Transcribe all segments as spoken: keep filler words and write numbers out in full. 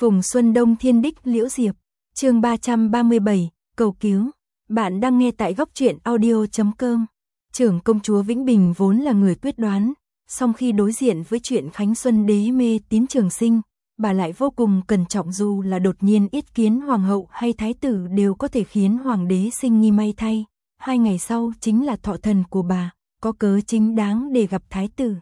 Phùng Xuân Đông Thiên Đích Liễu Diệp, chương ba trăm ba mươi bảy, cầu cứu. Bạn đang nghe tại góc truyện audio chấm com. Trưởng công chúa Vĩnh Bình vốn là người quyết đoán, song khi đối diện với chuyện Khánh Xuân đế mê tín Trường Sinh, bà lại vô cùng cẩn trọng, dù là đột nhiên yết kiến hoàng hậu hay thái tử đều có thể khiến hoàng đế sinh nghi may thay. Hai ngày sau chính là thọ thần của bà, có cớ chính đáng để gặp thái tử.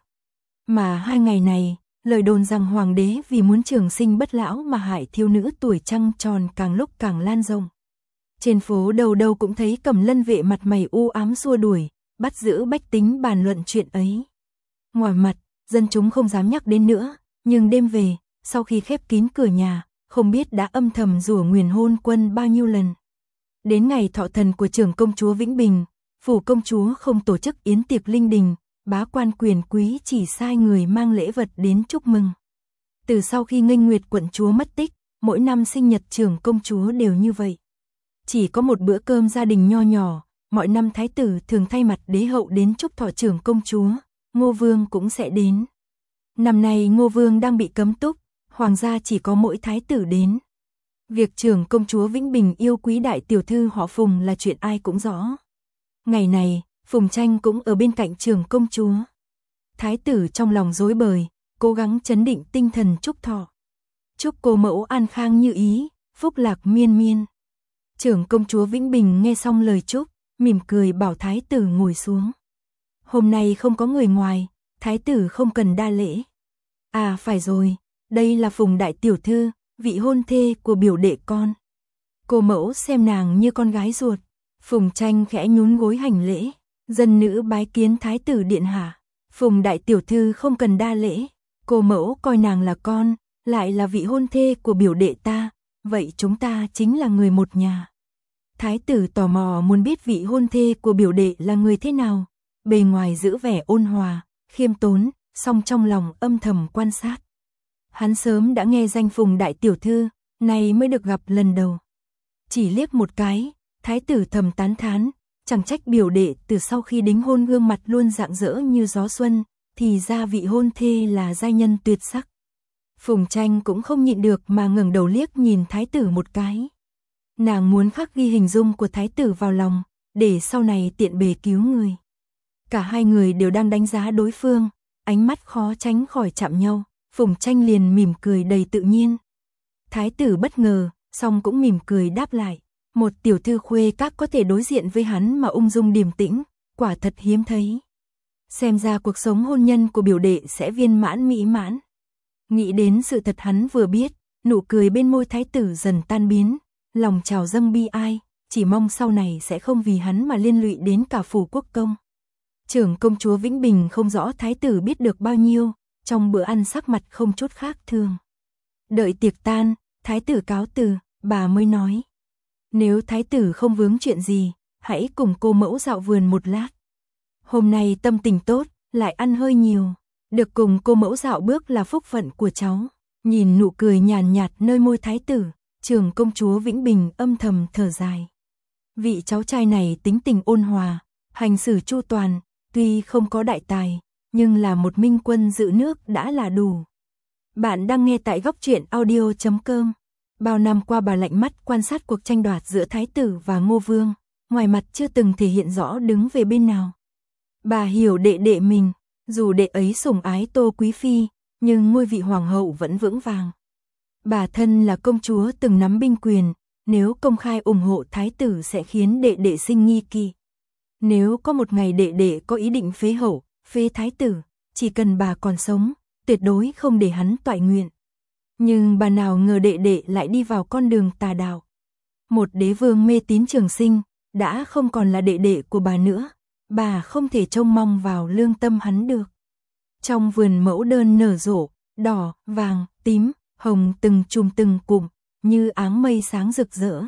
Mà hai ngày này, lời đồn rằng hoàng đế vì muốn trường sinh bất lão mà hại thiếu nữ tuổi trăng tròn càng lúc càng lan rộng. Trên phố đầu đầu cũng thấy Cẩm Lân vệ mặt mày u ám xua đuổi, bắt giữ bách tính bàn luận chuyện ấy. Ngoài mặt, dân chúng không dám nhắc đến nữa, nhưng đêm về, sau khi khép kín cửa nhà, không biết đã âm thầm rủa nguyền hôn quân bao nhiêu lần. Đến ngày thọ thần của trưởng công chúa Vĩnh Bình, phủ công chúa không tổ chức yến tiệc linh đình, bá quan quyền quý chỉ sai người mang lễ vật đến chúc mừng. Từ sau khi Nghênh Nguyệt quận chúa mất tích, mỗi năm sinh nhật trưởng công chúa đều như vậy. Chỉ có một bữa cơm gia đình nho nhỏ, mọi năm thái tử thường thay mặt đế hậu đến chúc thọ trưởng công chúa, Ngô Vương cũng sẽ đến. Năm nay Ngô Vương đang bị cấm túc, hoàng gia chỉ có mỗi thái tử đến. Việc trưởng công chúa Vĩnh Bình yêu quý đại tiểu thư họ Phùng là chuyện ai cũng rõ. Ngày này, Phùng Tranh cũng ở bên cạnh trưởng công chúa. Thái tử trong lòng rối bời, cố gắng trấn định tinh thần chúc thọ. Chúc cô mẫu an khang như ý, phúc lạc miên miên. Trưởng công chúa Vĩnh Bình nghe xong lời chúc, mỉm cười bảo thái tử ngồi xuống. Hôm nay không có người ngoài, thái tử không cần đa lễ. À phải rồi, đây là Phùng đại tiểu thư, vị hôn thê của biểu đệ con. Cô mẫu xem nàng như con gái ruột. Phùng Tranh khẽ nhún gối hành lễ. Dân nữ bái kiến thái tử điện hạ. Phùng đại tiểu thư không cần đa lễ. Cô mẫu coi nàng là con, lại là vị hôn thê của biểu đệ ta, vậy chúng ta chính là người một nhà. Thái tử tò mò muốn biết vị hôn thê của biểu đệ là người thế nào. Bề ngoài giữ vẻ ôn hòa, khiêm tốn, song trong lòng âm thầm quan sát. Hắn sớm đã nghe danh Phùng đại tiểu thư, nay mới được gặp lần đầu. Chỉ liếc một cái, thái tử thầm tán thán, chẳng trách biểu đệ từ sau khi đính hôn gương mặt luôn rạng rỡ như gió xuân, thì ra vị hôn thê là giai nhân tuyệt sắc. Phùng Tranh cũng không nhịn được mà ngẩng đầu liếc nhìn thái tử một cái. Nàng muốn khắc ghi hình dung của thái tử vào lòng, để sau này tiện bề cứu người. Cả hai người đều đang đánh giá đối phương, ánh mắt khó tránh khỏi chạm nhau. Phùng Tranh liền mỉm cười đầy tự nhiên. Thái tử bất ngờ, song cũng mỉm cười đáp lại. Một tiểu thư khuê các có thể đối diện với hắn mà ung dung điềm tĩnh, quả thật hiếm thấy. Xem ra cuộc sống hôn nhân của biểu đệ sẽ viên mãn mỹ mãn. Nghĩ đến sự thật hắn vừa biết, nụ cười bên môi thái tử dần tan biến, lòng trào dâng bi ai, chỉ mong sau này sẽ không vì hắn mà liên lụy đến cả phủ quốc công. Trưởng công chúa Vĩnh Bình không rõ thái tử biết được bao nhiêu, trong bữa ăn sắc mặt không chút khác thường. Đợi tiệc tan, thái tử cáo từ, bà mới nói. Nếu thái tử không vướng chuyện gì, hãy cùng cô mẫu dạo vườn một lát. Hôm nay tâm tình tốt, lại ăn hơi nhiều. Được cùng cô mẫu dạo bước là phúc phận của cháu. Nhìn nụ cười nhàn nhạt nơi môi thái tử, trưởng công chúa Vĩnh Bình âm thầm thở dài. Vị cháu trai này tính tình ôn hòa, hành xử chu toàn, tuy không có đại tài, nhưng là một minh quân giữ nước đã là đủ. Bạn đang nghe tại góc truyện audio chấm com. Bao năm qua bà lạnh mắt quan sát cuộc tranh đoạt giữa thái tử và Ngô Vương, ngoài mặt chưa từng thể hiện rõ đứng về bên nào. Bà hiểu đệ đệ mình, dù đệ ấy sủng ái Tô Quý Phi, nhưng ngôi vị hoàng hậu vẫn vững vàng. Bà thân là công chúa từng nắm binh quyền, nếu công khai ủng hộ thái tử sẽ khiến đệ đệ sinh nghi kỵ. Nếu có một ngày đệ đệ có ý định phế hậu, phế thái tử, chỉ cần bà còn sống, tuyệt đối không để hắn toại nguyện. Nhưng bà nào ngờ đệ đệ lại đi vào con đường tà đạo. Một đế vương mê tín Trường Sinh, đã không còn là đệ đệ của bà nữa, bà không thể trông mong vào lương tâm hắn được. Trong vườn mẫu đơn nở rộ, đỏ, vàng, tím, hồng từng chùm từng cụm, như áng mây sáng rực rỡ.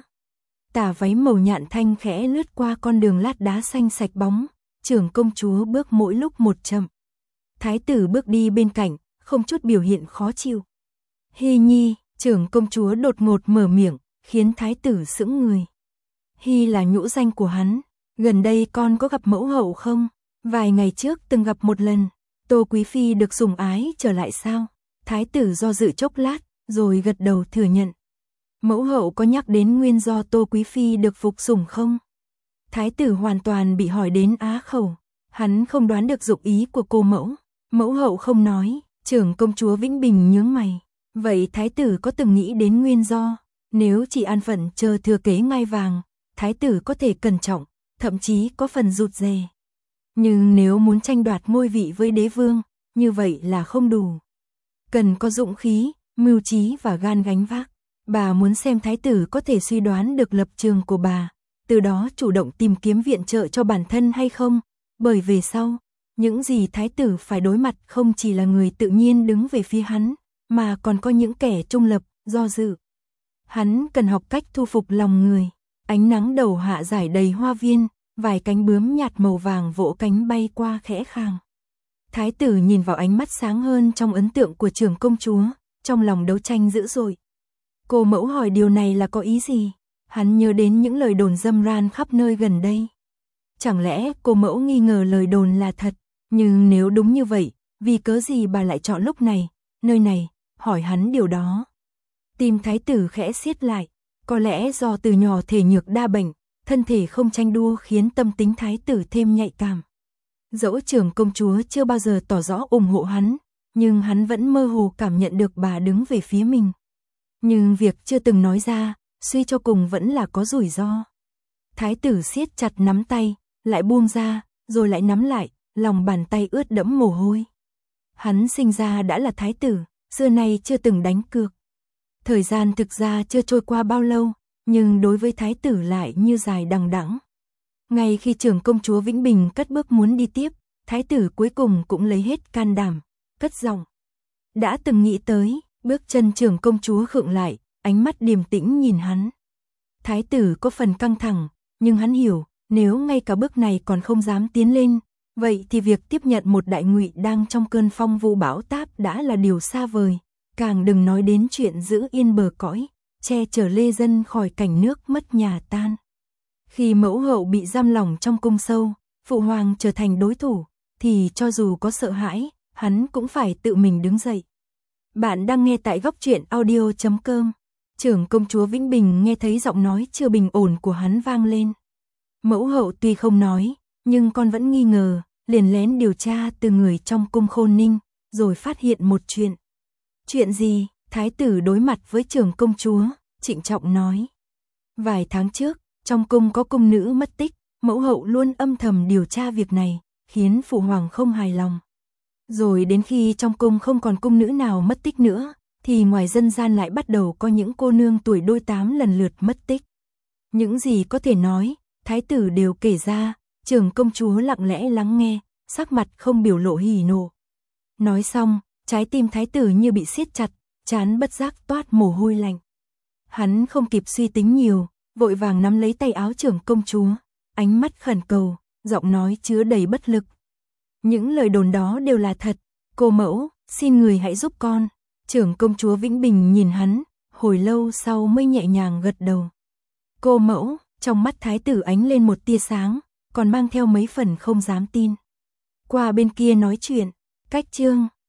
Tà váy màu nhạn thanh khẽ lướt qua con đường lát đá xanh sạch bóng, trưởng công chúa bước mỗi lúc một chậm. Thái tử bước đi bên cạnh, không chút biểu hiện khó chịu. Hy Nhi, trưởng công chúa đột ngột mở miệng, khiến thái tử sững người. Hy là nhũ danh của hắn, gần đây con có gặp mẫu hậu không? Vài ngày trước từng gặp một lần, Tô Quý Phi được sủng ái trở lại sao? Thái tử do dự chốc lát, rồi gật đầu thừa nhận. Mẫu hậu có nhắc đến nguyên do Tô Quý Phi được phục sủng không? Thái tử hoàn toàn bị hỏi đến á khẩu, hắn không đoán được dụng ý của cô mẫu. Mẫu hậu không nói, trưởng công chúa Vĩnh Bình nhướng mày. Vậy thái tử có từng nghĩ đến nguyên do? Nếu chỉ an phận chờ thừa kế ngai vàng, thái tử có thể cẩn trọng, thậm chí có phần rụt rè. Nhưng nếu muốn tranh đoạt ngôi vị với đế vương, như vậy là không đủ. Cần có dũng khí, mưu trí và gan gánh vác. Bà muốn xem thái tử có thể suy đoán được lập trường của bà, từ đó chủ động tìm kiếm viện trợ cho bản thân hay không, bởi về sau, những gì thái tử phải đối mặt không chỉ là người tự nhiên đứng về phía hắn, mà còn có những kẻ trung lập, do dự. Hắn cần học cách thu phục lòng người. Ánh nắng đầu hạ rải đầy hoa viên, vài cánh bướm nhạt màu vàng vỗ cánh bay qua khẽ khàng. Thái tử nhìn vào ánh mắt sáng hơn trong ấn tượng của trưởng công chúa, trong lòng đấu tranh dữ dội. Cô mẫu hỏi điều này là có ý gì? Hắn nhớ đến những lời đồn râm ran khắp nơi gần đây. Chẳng lẽ cô mẫu nghi ngờ lời đồn là thật? Nhưng nếu đúng như vậy, vì cớ gì bà lại chọn lúc này, nơi này, hỏi hắn điều đó? Tim thái tử khẽ siết lại, có lẽ do từ nhỏ thể nhược đa bệnh, thân thể không tranh đua khiến tâm tính thái tử thêm nhạy cảm. Dẫu trưởng công chúa chưa bao giờ tỏ rõ ủng hộ hắn, nhưng hắn vẫn mơ hồ cảm nhận được bà đứng về phía mình. Nhưng việc chưa từng nói ra, suy cho cùng vẫn là có rủi ro. Thái tử siết chặt nắm tay, lại buông ra, rồi lại nắm lại, lòng bàn tay ướt đẫm mồ hôi. Hắn sinh ra đã là thái tử, xưa nay chưa từng đánh cược. Thời gian thực ra chưa trôi qua bao lâu, nhưng đối với thái tử lại như dài đằng đẵng. Ngay khi trưởng công chúa Vĩnh Bình cất bước muốn đi tiếp, thái tử cuối cùng cũng lấy hết can đảm, cất giọng. Đã từng nghĩ tới, bước chân trưởng công chúa khựng lại, ánh mắt điềm tĩnh nhìn hắn. Thái tử có phần căng thẳng, nhưng hắn hiểu, nếu ngay cả bước này còn không dám tiến lên, vậy thì việc tiếp nhận một đại ngụy đang trong cơn phong vụ bão táp đã là điều xa vời, càng đừng nói đến chuyện giữ yên bờ cõi, che chở lê dân khỏi cảnh nước mất nhà tan. Khi mẫu hậu bị giam lỏng trong cung sâu, phụ hoàng trở thành đối thủ, thì cho dù có sợ hãi, hắn cũng phải tự mình đứng dậy. Bạn đang nghe tại góc truyện audio chấm com. Trưởng công chúa Vĩnh Bình nghe thấy giọng nói chưa bình ổn của hắn vang lên. Mẫu hậu tuy không nói, nhưng con vẫn nghi ngờ, liền lén điều tra từ người trong cung Khôn Ninh, rồi phát hiện một chuyện. Chuyện gì? Thái tử đối mặt với trưởng công chúa, trịnh trọng nói. Vài tháng trước, trong cung có cung nữ mất tích, mẫu hậu luôn âm thầm điều tra việc này, khiến phụ hoàng không hài lòng. Rồi đến khi trong cung không còn cung nữ nào mất tích nữa, thì ngoài dân gian lại bắt đầu có những cô nương tuổi đôi tám lần lượt mất tích. Những gì có thể nói, thái tử đều kể ra, trưởng công chúa lặng lẽ lắng nghe, sắc mặt không biểu lộ hỉ nộ. Nói xong, trái tim thái tử như bị siết chặt, trán bất giác toát mồ hôi lạnh. Hắn không kịp suy tính nhiều, vội vàng nắm lấy tay áo trưởng công chúa, ánh mắt khẩn cầu, giọng nói chứa đầy bất lực. Những lời đồn đó đều là thật, cô mẫu, xin người hãy giúp con. Trưởng công chúa Vĩnh Bình nhìn hắn, hồi lâu sau mới nhẹ nhàng gật đầu. Cô mẫu, trong mắt thái tử ánh lên một tia sáng, còn mang theo mấy phần không dám tin. Qua bên kia nói chuyện, cách chương,